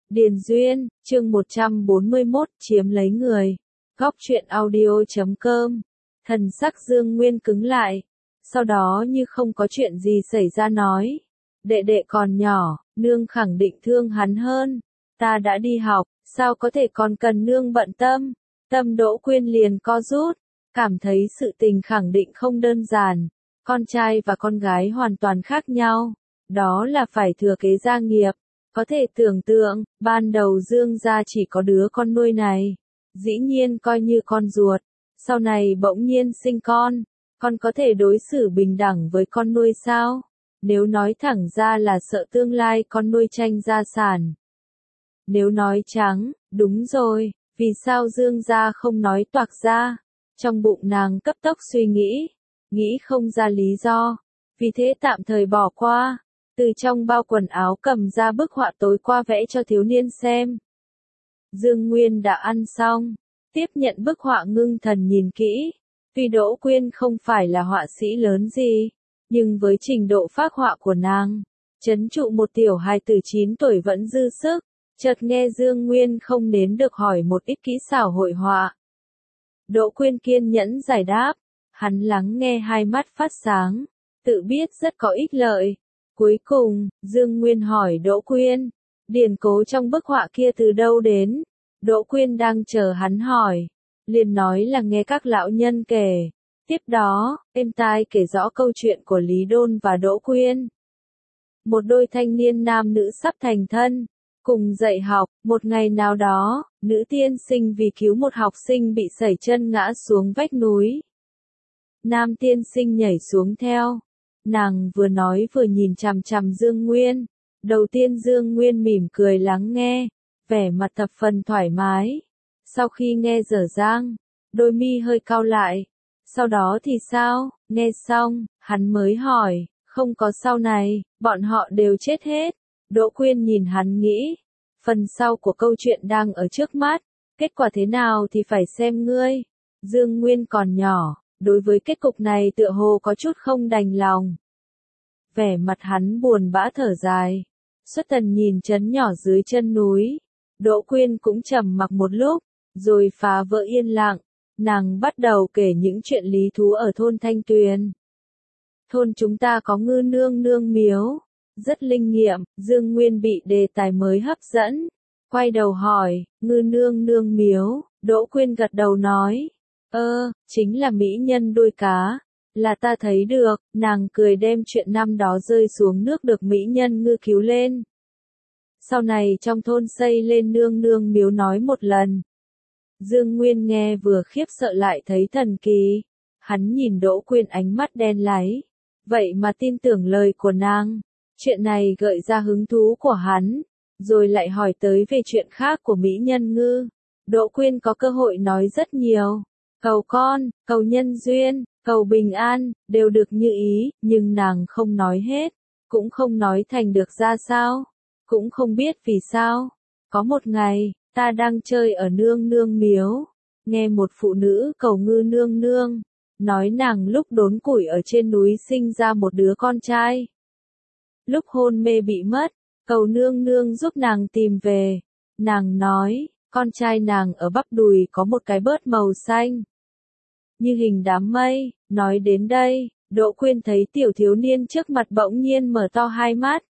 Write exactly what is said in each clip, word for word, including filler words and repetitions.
Điền Duyên, chương một trăm bốn mươi mốt, chiếm lấy người. Góc truyện audio chấm com. Thần sắc Dương Nguyên cứng lại. Sau đó như không có chuyện gì xảy ra nói. Đệ đệ còn nhỏ, nương khẳng định thương hắn hơn. Ta đã đi học, sao có thể còn cần nương bận tâm. Tâm Đỗ Quyên liền co rút. Cảm thấy sự tình khẳng định không đơn giản. Con trai và con gái hoàn toàn khác nhau. Đó là phải thừa kế gia nghiệp. Có thể tưởng tượng, ban đầu Dương gia chỉ có đứa con nuôi này. Dĩ nhiên coi như con ruột. Sau này bỗng nhiên sinh con. Con có thể đối xử bình đẳng với con nuôi sao? Nếu nói thẳng ra là sợ tương lai con nuôi tranh gia sản. Nếu nói trắng, đúng rồi, vì sao Dương gia không nói toạc ra? Trong bụng nàng cấp tốc suy nghĩ. Nghĩ không ra lý do. Vì thế tạm thời bỏ qua. Từ trong bao quần áo cầm ra bức họa tối qua vẽ cho thiếu niên xem. Dương Nguyên đã ăn xong, tiếp nhận bức họa ngưng thần nhìn kỹ. Tuy Đỗ Quyên không phải là họa sĩ lớn gì, nhưng với trình độ phác họa của nàng, trấn trụ một tiểu hài tử chín tuổi vẫn dư sức. Chợt nghe Dương Nguyên không nén được hỏi một ít kỹ xảo hội họa. Đỗ Quyên kiên nhẫn giải đáp, hắn lắng nghe hai mắt phát sáng, tự biết rất có ích lợi. Cuối cùng, Dương Nguyên hỏi Đỗ Quyên, điển cố trong bức họa kia từ đâu đến? Đỗ Quyên đang chờ hắn hỏi, liền nói là nghe các lão nhân kể. Tiếp đó, êm tai kể rõ câu chuyện của Lý Đôn và Đỗ Quyên. Một đôi thanh niên nam nữ sắp thành thân, cùng dạy học. Một ngày nào đó, nữ tiên sinh vì cứu một học sinh bị sẩy chân ngã xuống vách núi. Nam tiên sinh nhảy xuống theo. Nàng vừa nói vừa nhìn chằm chằm Dương Nguyên. Đầu tiên Dương Nguyên mỉm cười lắng nghe, vẻ mặt thập phần thoải mái. Sau khi nghe dở dang, đôi mi hơi cau lại. Sau đó thì sao? Nghe xong, hắn mới hỏi, không có sau này, bọn họ đều chết hết. Đỗ Quyên nhìn hắn nghĩ, phần sau của câu chuyện đang ở trước mắt, kết quả thế nào thì phải xem ngươi. Dương Nguyên còn nhỏ. Đối với kết cục này tựa hồ có chút không đành lòng. Vẻ mặt hắn buồn bã thở dài. Xuất Thần nhìn trấn nhỏ dưới chân núi. Đỗ Quyên cũng trầm mặc một lúc, rồi phá vỡ yên lặng. Nàng bắt đầu kể những chuyện lý thú ở thôn Thanh Tuyền. Thôn chúng ta có ngư nương nương miếu. Rất linh nghiệm, Dương Nguyên bị đề tài mới hấp dẫn. Quay đầu hỏi, ngư nương nương miếu, Đỗ Quyên gật đầu nói. Ơ, chính là mỹ nhân đuôi cá, là ta thấy được. Nàng cười đem chuyện năm đó rơi xuống nước được mỹ nhân ngư cứu lên. Sau này trong thôn xây lên nương nương miếu nói một lần. Dương Nguyên nghe vừa khiếp sợ lại thấy thần kỳ. Hắn nhìn Đỗ Quyên ánh mắt đen láy. Vậy mà tin tưởng lời của nàng. Chuyện này gợi ra hứng thú của hắn. Rồi lại hỏi tới về chuyện khác của mỹ nhân ngư. Đỗ Quyên có cơ hội nói rất nhiều. Cầu con, cầu nhân duyên, cầu bình an, đều được như ý, nhưng nàng không nói hết, cũng không nói thành được ra sao, cũng không biết vì sao. Có một ngày, ta đang chơi ở nương nương miếu, nghe một phụ nữ cầu ngư nương nương, nói nàng lúc đốn củi ở trên núi sinh ra một đứa con trai. Lúc hôn mê bị mất, cầu nương nương giúp nàng tìm về, nàng nói, con trai nàng ở bắp đùi có một cái bớt màu xanh. Như hình đám mây. Nói đến đây, Đỗ Quyên thấy tiểu thiếu niên trước mặt bỗng nhiên mở to hai mắt.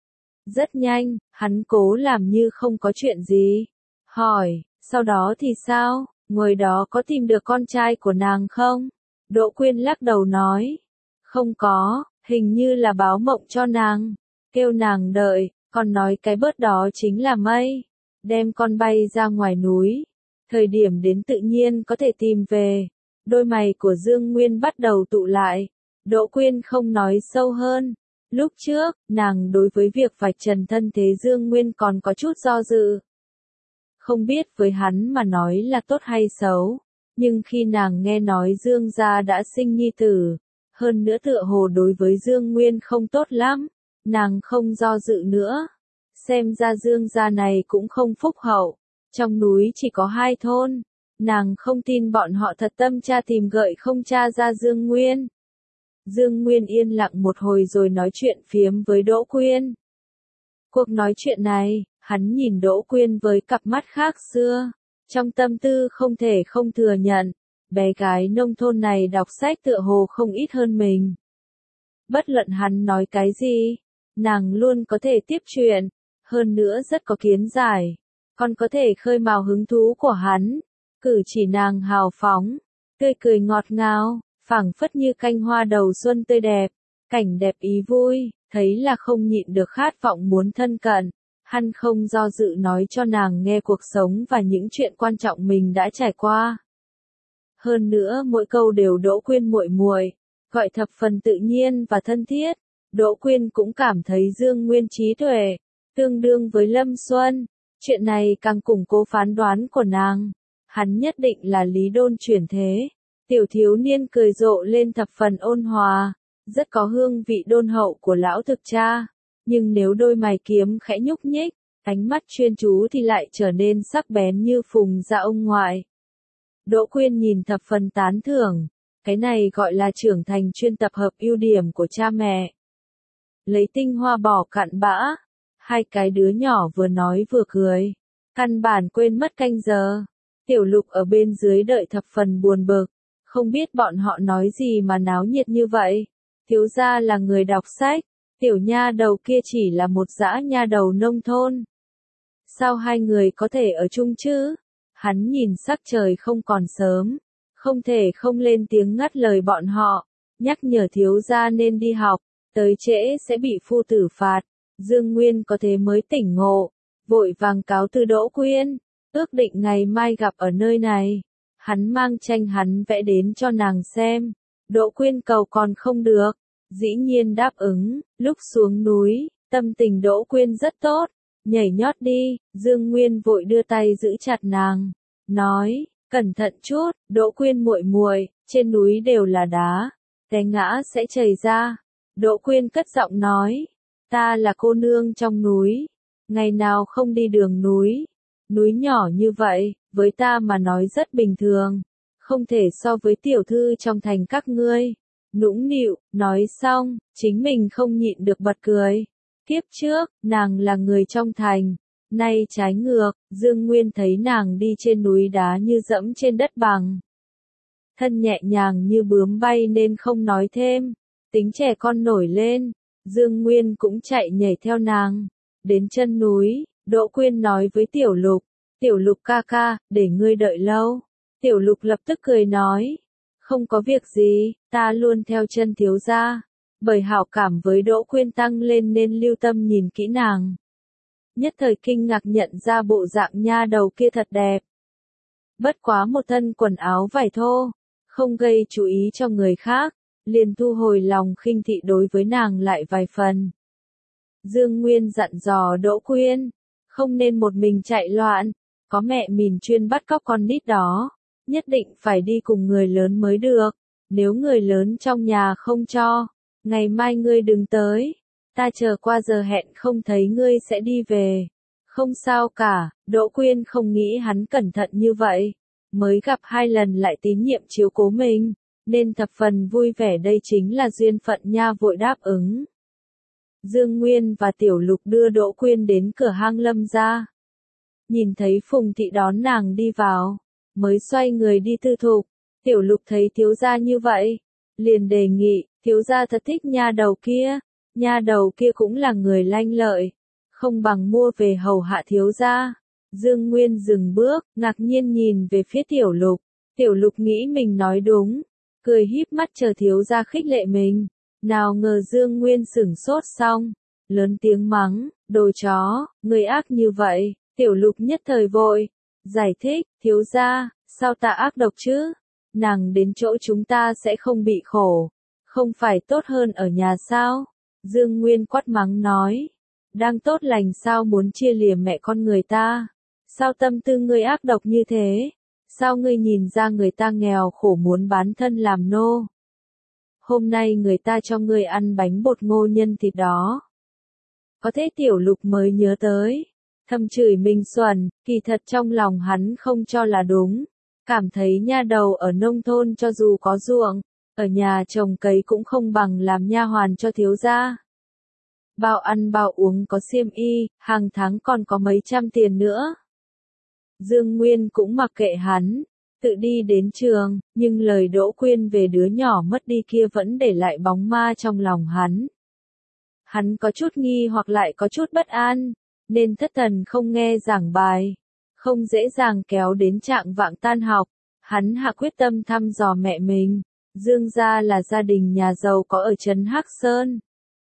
Rất nhanh, hắn cố làm như không có chuyện gì. Hỏi, sau đó thì sao, ngồi đó có tìm được con trai của nàng không? Đỗ Quyên lắc đầu nói. Không có, hình như là báo mộng cho nàng. Kêu nàng đợi, còn nói cái bớt đó chính là mây. Đem con bay ra ngoài núi. Thời điểm đến tự nhiên có thể tìm về. Đôi mày của Dương Nguyên bắt đầu tụ lại. Đỗ Quyên không nói sâu hơn. Lúc trước, nàng đối với việc vạch trần thân thế Dương Nguyên còn có chút do dự. Không biết với hắn mà nói là tốt hay xấu. Nhưng khi nàng nghe nói Dương gia đã sinh nhi tử, hơn nữa tựa hồ đối với Dương Nguyên không tốt lắm, nàng không do dự nữa. Xem ra Dương gia này cũng không phúc hậu. Trong núi chỉ có hai thôn. Nàng không tin bọn họ thật tâm tra tìm gợi không tra ra Dương Nguyên. Dương Nguyên yên lặng một hồi rồi nói chuyện phiếm với Đỗ Quyên. Cuộc nói chuyện này, Hắn nhìn Đỗ Quyên với cặp mắt khác xưa, trong tâm tư không thể không thừa nhận, bé gái nông thôn này đọc sách tựa hồ không ít hơn mình. Bất luận hắn nói cái gì, nàng luôn có thể tiếp chuyện, hơn nữa rất có kiến giải, còn có thể khơi mào hứng thú của hắn. Cử chỉ nàng hào phóng, tươi cười ngọt ngào, phảng phất như canh hoa đầu xuân tươi đẹp, cảnh đẹp ý vui, thấy là không nhịn được khát vọng muốn thân cận. Hắn không do dự nói cho nàng nghe cuộc sống và những chuyện quan trọng mình đã trải qua. Hơn nữa mỗi câu đều Đỗ Quyên muội muội, gọi thập phần tự nhiên và thân thiết. Đỗ Quyên cũng cảm thấy Dương Nguyên trí tuệ, tương đương với Lâm Xuân. Chuyện này càng củng cố phán đoán của nàng. Hắn nhất định là Lý Đôn chuyển thế. Tiểu thiếu niên cười rộ lên thập phần ôn hòa, rất có hương vị đôn hậu của lão thực cha. Nhưng nếu đôi mày kiếm khẽ nhúc nhích, ánh mắt chuyên chú thì lại trở nên sắc bén như phùng ra ông ngoại. Đỗ Quyên nhìn thập phần tán thưởng, cái này gọi là trưởng thành chuyên tập hợp ưu điểm của cha mẹ. Lấy tinh hoa bỏ cặn bã, hai cái đứa nhỏ vừa nói vừa cười, căn bản quên mất canh giờ. Tiểu Lục ở bên dưới đợi thập phần buồn bực, không biết bọn họ nói gì mà náo nhiệt như vậy. Thiếu gia là người đọc sách, tiểu nha đầu kia chỉ là một dã nha đầu nông thôn. Sao hai người có thể ở chung chứ? Hắn nhìn sắc trời không còn sớm, không thể không lên tiếng ngắt lời bọn họ, nhắc nhở thiếu gia nên đi học, tới trễ sẽ bị phu tử phạt. Dương Nguyên có thế mới tỉnh ngộ, vội vàng cáo từ Đỗ Quyên, ước định ngày mai gặp ở nơi này. Hắn mang tranh hắn vẽ đến cho nàng xem, Đỗ Quyên cầu còn không được, dĩ nhiên đáp ứng. Lúc xuống núi, tâm tình Đỗ Quyên rất tốt, nhảy nhót đi. Dương Nguyên vội đưa tay giữ chặt nàng, nói, cẩn thận chút, Đỗ Quyên muội muội, trên núi đều là đá, té ngã sẽ chảy ra. Đỗ Quyên cất giọng nói, ta là cô nương trong núi, ngày nào không đi đường núi, núi nhỏ như vậy, với ta mà nói rất bình thường, không thể so với tiểu thư trong thành các ngươi. Nũng nịu, nói xong, chính mình không nhịn được bật cười. Kiếp trước, nàng là người trong thành, nay trái ngược, Dương Nguyên thấy nàng đi trên núi đá như dẫm trên đất bằng. Thân nhẹ nhàng như bướm bay nên không nói thêm, tính trẻ con nổi lên, Dương Nguyên cũng chạy nhảy theo nàng. Đến chân núi, Đỗ Quyên nói với Tiểu Lục, Tiểu Lục ca ca, để ngươi đợi lâu. Tiểu Lục lập tức cười nói, không có việc gì, ta luôn theo chân thiếu gia. Bởi hảo cảm với Đỗ Quyên tăng lên nên lưu tâm nhìn kỹ nàng. Nhất thời kinh ngạc nhận ra bộ dạng nha đầu kia thật đẹp. Bất quá một thân quần áo vải thô, không gây chú ý cho người khác, liền thu hồi lòng khinh thị đối với nàng lại vài phần. Dương Nguyên dặn dò Đỗ Quyên, không nên một mình chạy loạn, có mẹ mình chuyên bắt cóc con nít đó, nhất định phải đi cùng người lớn mới được, nếu người lớn trong nhà không cho, ngày mai ngươi đừng tới, ta chờ qua giờ hẹn không thấy ngươi sẽ đi về. Không sao cả, Đỗ Quyên không nghĩ hắn cẩn thận như vậy, mới gặp hai lần lại tín nhiệm chiếu cố mình, nên thập phần vui vẻ, đây chính là duyên phận nha, vội đáp ứng. Dương Nguyên và Tiểu Lục đưa Đỗ Quyên đến cửa hang Lâm gia. Nhìn thấy Phùng thị đón nàng đi vào, mới xoay người đi tư thục. Tiểu Lục thấy thiếu gia như vậy, liền đề nghị, thiếu gia thật thích nha đầu kia, nha đầu kia cũng là người lanh lợi, không bằng mua về hầu hạ thiếu gia. Dương Nguyên dừng bước, ngạc nhiên nhìn về phía Tiểu Lục. Tiểu Lục nghĩ mình nói đúng, cười híp mắt chờ thiếu gia khích lệ mình. Nào ngờ Dương Nguyên sửng sốt xong, lớn tiếng mắng, đồ chó, người ác như vậy. Tiểu Lục nhất thời vội giải thích, thiếu gia, sao ta ác độc chứ? Nàng đến chỗ chúng ta sẽ không bị khổ, không phải tốt hơn ở nhà sao? Dương Nguyên quát mắng nói, đang tốt lành sao muốn chia lìa mẹ con người ta? Sao tâm tư ngươi ác độc như thế? Sao ngươi nhìn ra người ta nghèo khổ muốn bán thân làm nô? Hôm nay người ta cho ngươi ăn bánh bột ngô nhân thịt đó. Có thế Tiểu Lục mới nhớ tới, thầm chửi mình xuẩn, kỳ thật trong lòng hắn không cho là đúng, cảm thấy nha đầu ở nông thôn cho dù có ruộng, ở nhà trồng cấy cũng không bằng làm nha hoàn cho thiếu gia. bao ăn bao uống có xiêm y, hàng tháng còn có mấy trăm tiền nữa. Dương Nguyên cũng mặc kệ hắn, tự đi đến trường, nhưng lời Đỗ Quyên về đứa nhỏ mất đi kia vẫn để lại bóng ma trong lòng hắn. Hắn có chút nghi hoặc lại có chút bất an, nên thất thần không nghe giảng bài, không dễ dàng kéo đến trạng vạng tan học. Hắn hạ quyết tâm thăm dò mẹ mình. Dương gia là gia đình nhà giàu có ở trấn Hắc Sơn.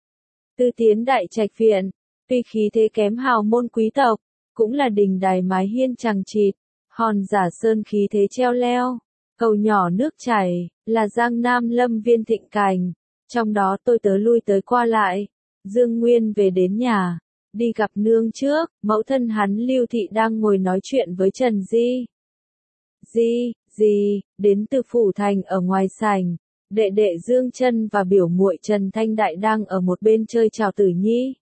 Tư Tiến đại trạch viện, tuy khí thế kém hào môn quý tộc, cũng là đình đài mái hiên chằng chịt, hòn giả sơn khí thế treo leo, cầu nhỏ nước chảy, là giang nam lâm viên thịnh cảnh, trong đó tôi tớ lui tới qua lại. Dương Nguyên về đến nhà, đi gặp nương trước, mẫu thân hắn Lưu Thị đang ngồi nói chuyện với Trần Di. Di, Di, đến từ phủ thành ở ngoài sảnh, đệ đệ Dương Chân và biểu muội Trần Thanh Đại đang ở một bên chơi trò tử nhi.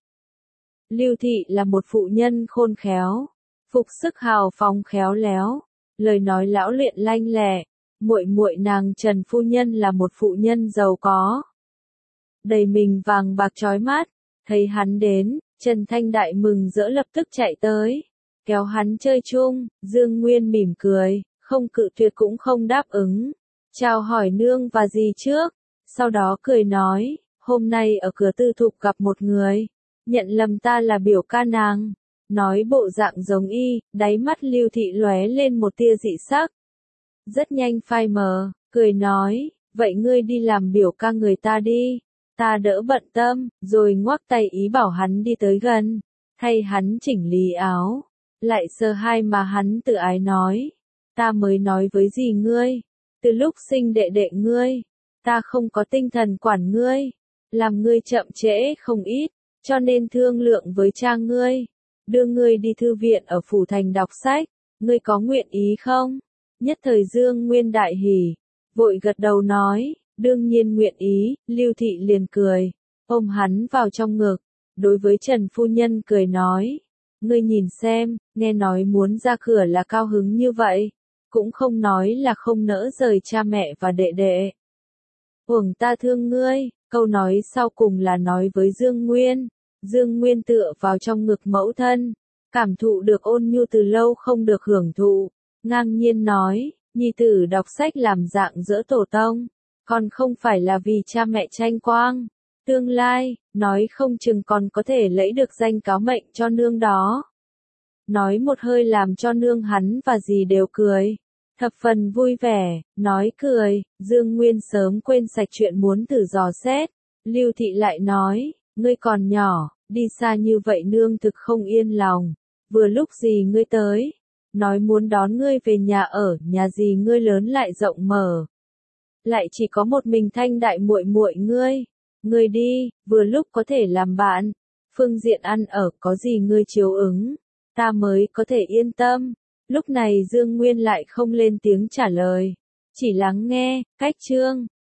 Lưu Thị là một phụ nhân khôn khéo, phục sức hào phóng khéo léo, lời nói lão luyện lanh lẹ. Muội muội nàng Trần phu nhân là một phụ nhân giàu có, đầy mình vàng bạc chói mắt. Thấy hắn đến, Trần Thanh Đại mừng rỡ lập tức chạy tới, kéo hắn chơi chung. Dương Nguyên mỉm cười, không cự tuyệt cũng không đáp ứng, chào hỏi nương và dì trước, sau đó cười nói, hôm nay ở cửa tư thục gặp một người, nhận lầm ta là biểu ca nàng, nói bộ dạng giống y, đáy mắt Lưu Thị lóe lên một tia dị sắc. Rất nhanh phai mờ, cười nói, vậy ngươi đi làm biểu ca người ta đi, ta đỡ bận tâm, rồi ngoắc tay ý bảo hắn đi tới gần, thay hắn chỉnh lý áo, lại sờ hai mà hắn tự ái nói, ta mới nói với dì ngươi, từ lúc sinh đệ đệ ngươi, ta không có tinh thần quản ngươi, làm ngươi chậm trễ không ít, cho nên thương lượng với cha ngươi, đưa ngươi đi thư viện ở phủ thành đọc sách, ngươi có nguyện ý không? Nhất thời Dương Nguyên đại hỉ, vội gật đầu nói, đương nhiên nguyện ý. Lưu Thị liền cười, ôm hắn vào trong ngực, đối với Trần phu nhân cười nói, ngươi nhìn xem, nghe nói muốn ra cửa là cao hứng như vậy, cũng không nói là không nỡ rời cha mẹ và đệ đệ. Uổng ta thương ngươi, câu nói sau cùng là nói với Dương Nguyên. Dương Nguyên tựa vào trong ngực mẫu thân, cảm thụ được ôn nhu từ lâu không được hưởng thụ, ngang nhiên nói, nhi tử đọc sách làm dạng dỡ tổ tông, còn không phải là vì cha mẹ tranh quang, tương lai, nói không chừng còn có thể lấy được danh cáo mệnh cho nương đó. Nói một hơi làm cho nương hắn và dì đều cười, thập phần vui vẻ, nói cười, Dương Nguyên sớm quên sạch chuyện muốn thử dò xét. Lưu Thị lại nói, ngươi còn nhỏ, đi xa như vậy nương thực không yên lòng, vừa lúc dì ngươi tới, nói muốn đón ngươi về nhà ở, nhà dì ngươi lớn lại rộng mở, lại chỉ có một mình Thanh Đại muội muội ngươi, ngươi đi, vừa lúc có thể làm bạn, phương diện ăn ở có gì ngươi chiếu ứng, ta mới có thể yên tâm. Lúc này Dương Nguyên lại không lên tiếng trả lời, chỉ lắng nghe. Cách chương